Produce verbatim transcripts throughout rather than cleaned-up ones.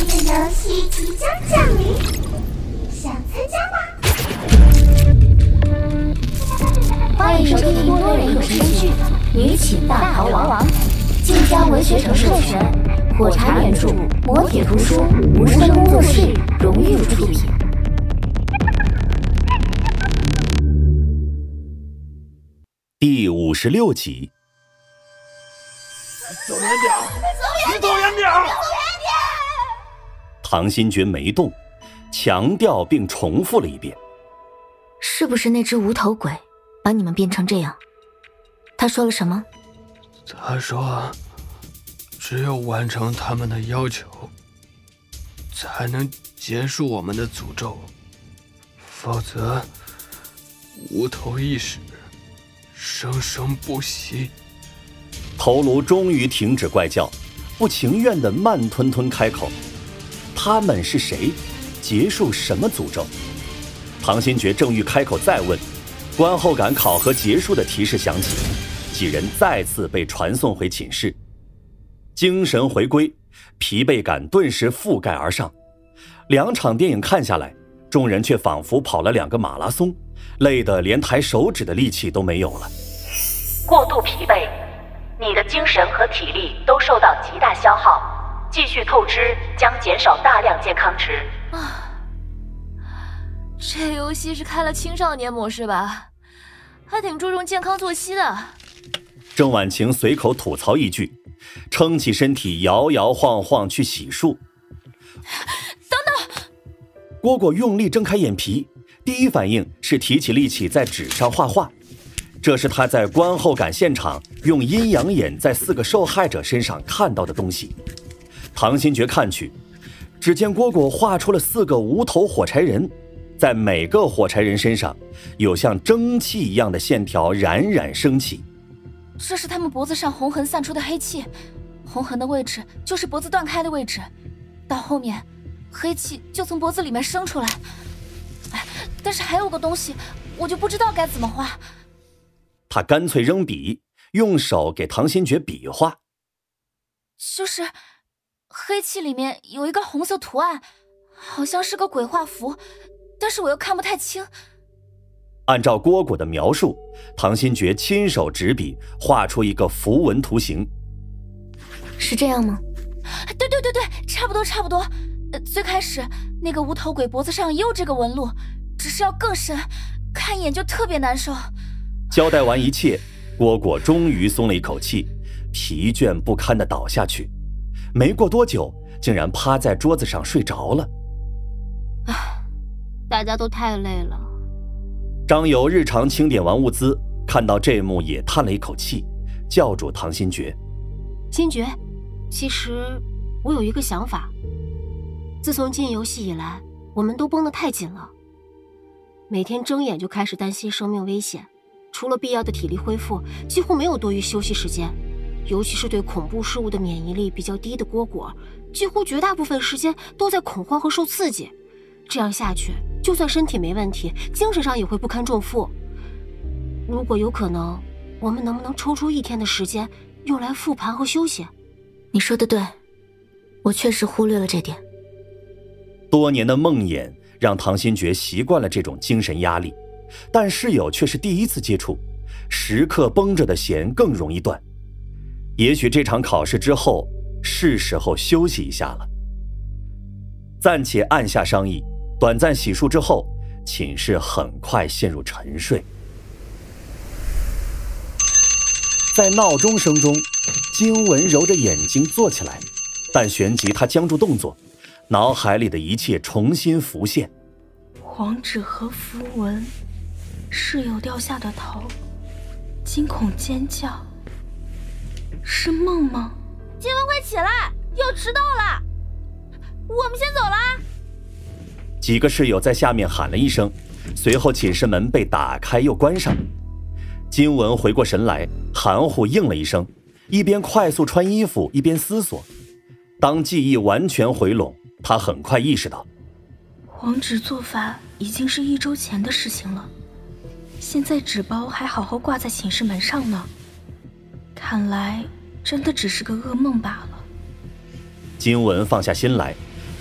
这个游戏即将降临，想参加吗？ 欢迎收听多人有声剧《女寝大逃亡》，晋江文学城授权，火柴原著，磨铁图书，无声工作室荣誉出品。 第五十六集。 走远点，你走远点！ 唐新觉没动，强调并重复了一遍：“ 是不是那只无头鬼把你们变成这样？”他说了什么？ 他说，只有完成他们的要求，才能结束我们的诅咒，否则无头意识生生不息。 头颅终于停止怪叫，不情愿地慢吞吞开口：“他们是谁？结束什么诅咒？”唐新觉正欲开口再问，观后感考核结束的提示响起，几人再次被传送回寝室。精神回归，疲惫感顿时覆盖而上。两场电影看下来，众人却仿佛跑了两个马拉松，累得连抬手指的力气都没有了。 过度疲惫，你的精神和体力都受到极大消耗，继续透支将减少大量健康值。 啊，这游戏是开了青少年模式吧？还挺注重健康作息的。 郑婉晴随口吐槽一句，撑起身体摇摇晃晃去洗漱。 等等！ 蝈蝈用力睁开眼皮，第一反应是提起力气在纸上画画。这是他在观后感现场用阴阳眼在四个受害者身上看到的东西。唐新觉看去，只见蝈蝈画出了四个无头火柴人，在每个火柴人身上有像蒸汽一样的线条冉冉升起。 这是他们脖子上红痕散出的黑气，红痕的位置就是脖子断开的位置，到后面黑气就从脖子里面生出来。哎，但是还有个东西，我就不知道该怎么画。 他干脆扔笔，用手给唐新觉比划。 就是黑气里面有一个红色图案，好像是个鬼画符，但是我又看不太清。 按照蝈蝈的描述，唐新觉亲手执笔画出一个符文图形。 是这样吗？ 对对对对，差不多差不多。呃，最开始那个无头鬼脖子上也有这个纹路，只是要更深，看一眼就特别难受。 交代完一切，蝈蝈终于松了一口气，疲倦不堪地倒下去。没过多久，竟然趴在桌子上睡着了。 唉，大家都太累了。 张友日常清点完物资，看到这幕也叹了一口气，叫住唐新觉：“ 新觉，其实我有一个想法。自从进游戏以来，我们都绷得太紧了，每天睁眼就开始担心生命危险。除了必要的体力恢复，几乎没有多余休息时间。尤其是对恐怖事物的免疫力比较低的蝈蝈，几乎绝大部分时间都在恐慌和受刺激。这样下去，就算身体没问题，精神上也会不堪重负。如果有可能，我们能不能抽出一天的时间用来复盘和休息？” 你说的对，我确实忽略了这点。 多年的梦魇让唐新觉习惯了这种精神压力，但室友却是第一次接触，时刻绷着的弦更容易断。也许这场考试之后，是时候休息一下了。暂且按下商议，短暂洗漱之后，寝室很快陷入沉睡。在闹钟声中，金文揉着眼睛坐起来，但旋即他僵住动作，脑海里的一切重新浮现。 黄纸和符文，室友掉下的头，惊恐尖叫，是梦吗？ 金文，快起来，要迟到了，我们先走了。 几个室友在下面喊了一声，随后寝室门被打开又关上。金文回过神来，含糊应了一声，一边快速穿衣服一边思索。当记忆完全回笼，他很快意识到， 黄纸做法已经是一周前的事情了，现在纸包还好好挂在寝室门上呢，看来真的只是个噩梦罢了。 金文放下心来，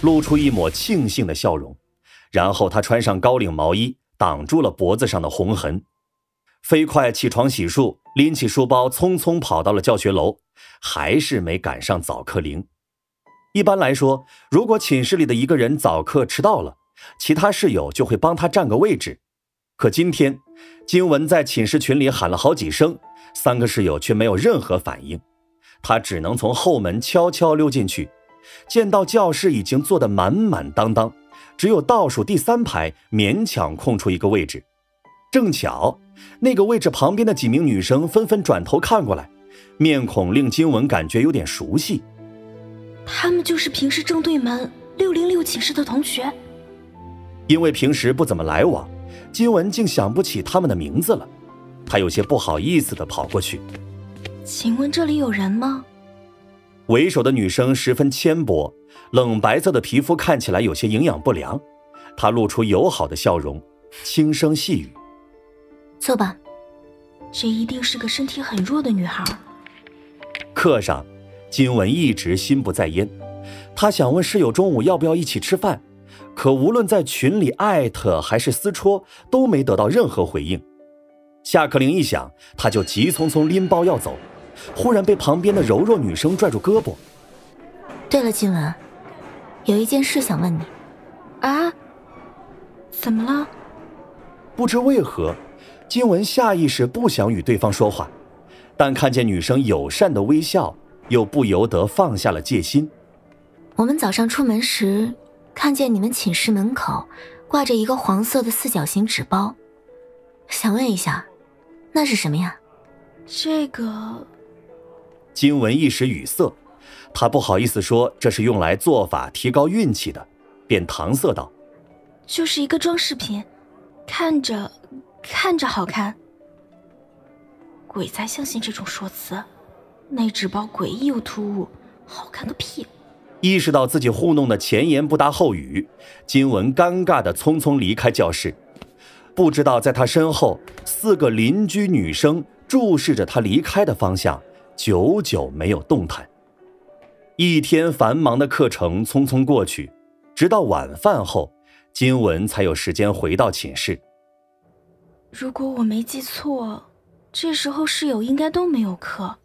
露出一抹庆幸的笑容，然后他穿上高领毛衣，挡住了脖子上的红痕，飞快起床洗漱，拎起书包匆匆跑到了教学楼，还是没赶上早课铃。一般来说，如果寝室里的一个人早课迟到了，其他室友就会帮他占个位置。可今天金文在寝室群里喊了好几声，三个室友却没有任何反应，他只能从后门悄悄溜进去，见到教室已经坐得满满当当，只有倒数第三排勉强空出一个位置。正巧那个位置旁边的几名女生纷纷转头看过来，面孔令金文感觉有点熟悉。 他们就是平时正对门六零六寝室的同学。 因为平时不怎么来往，金文竟想不起他们的名字了，他有些不好意思地跑过去。 请问这里有人吗？ 为首的女生十分纤薄，冷白色的皮肤看起来有些营养不良，她露出友好的笑容，轻声细语： 坐吧。 这一定是个身体很弱的女孩。 课上金文一直心不在焉，她想问室友中午要不要一起吃饭，可无论在群里艾特还是私戳都没得到任何回应。下课铃一响，她就急匆匆拎包要走，忽然被旁边的柔弱女生拽住胳膊。 对了，金文，有一件事想问你。 啊？怎么了？ 不知为何，金文下意识不想与对方说话，但看见女生友善的微笑，又不由得放下了戒心。 我们早上出门时，看见你们寝室门口挂着一个黄色的四角形纸包，想问一下，那是什么呀？ 这个…… 金文一时语塞，他不好意思说这是用来做法提高运气的，便搪塞道： 就是一个装饰品，看着看着好看。鬼才相信这种说辞，那纸包诡异又突兀，好看个屁。 意识到自己糊弄的前言不搭后语，金文尴尬地匆匆离开教室。不知道在他身后，四个邻居女生注视着他离开的方向，久久没有动弹。一天繁忙的课程匆匆过去，直到晚饭后，金文才有时间回到寝室。 如果我没记错，这时候室友应该都没有课。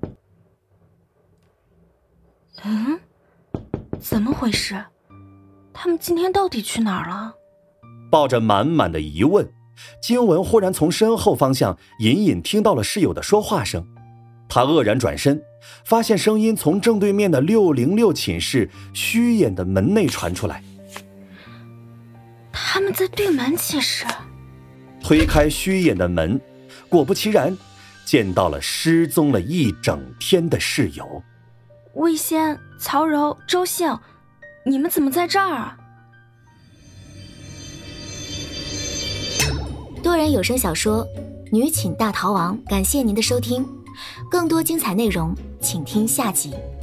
嗯？怎么回事？他们今天到底去哪儿了？ 抱着满满的疑问，金文忽然从身后方向隐隐听到了室友的说话声。他愕然转身，发现声音从正对面的六零六寝室虚掩的门内传出来。 他们在对门寝室。 推开虚掩的门，果不其然，见到了失踪了一整天的室友。 魏仙、曹柔、周杏，你们怎么在这儿啊？ 多人有声小说《女寝大逃亡》，感谢您的收听，更多精彩内容请听下集。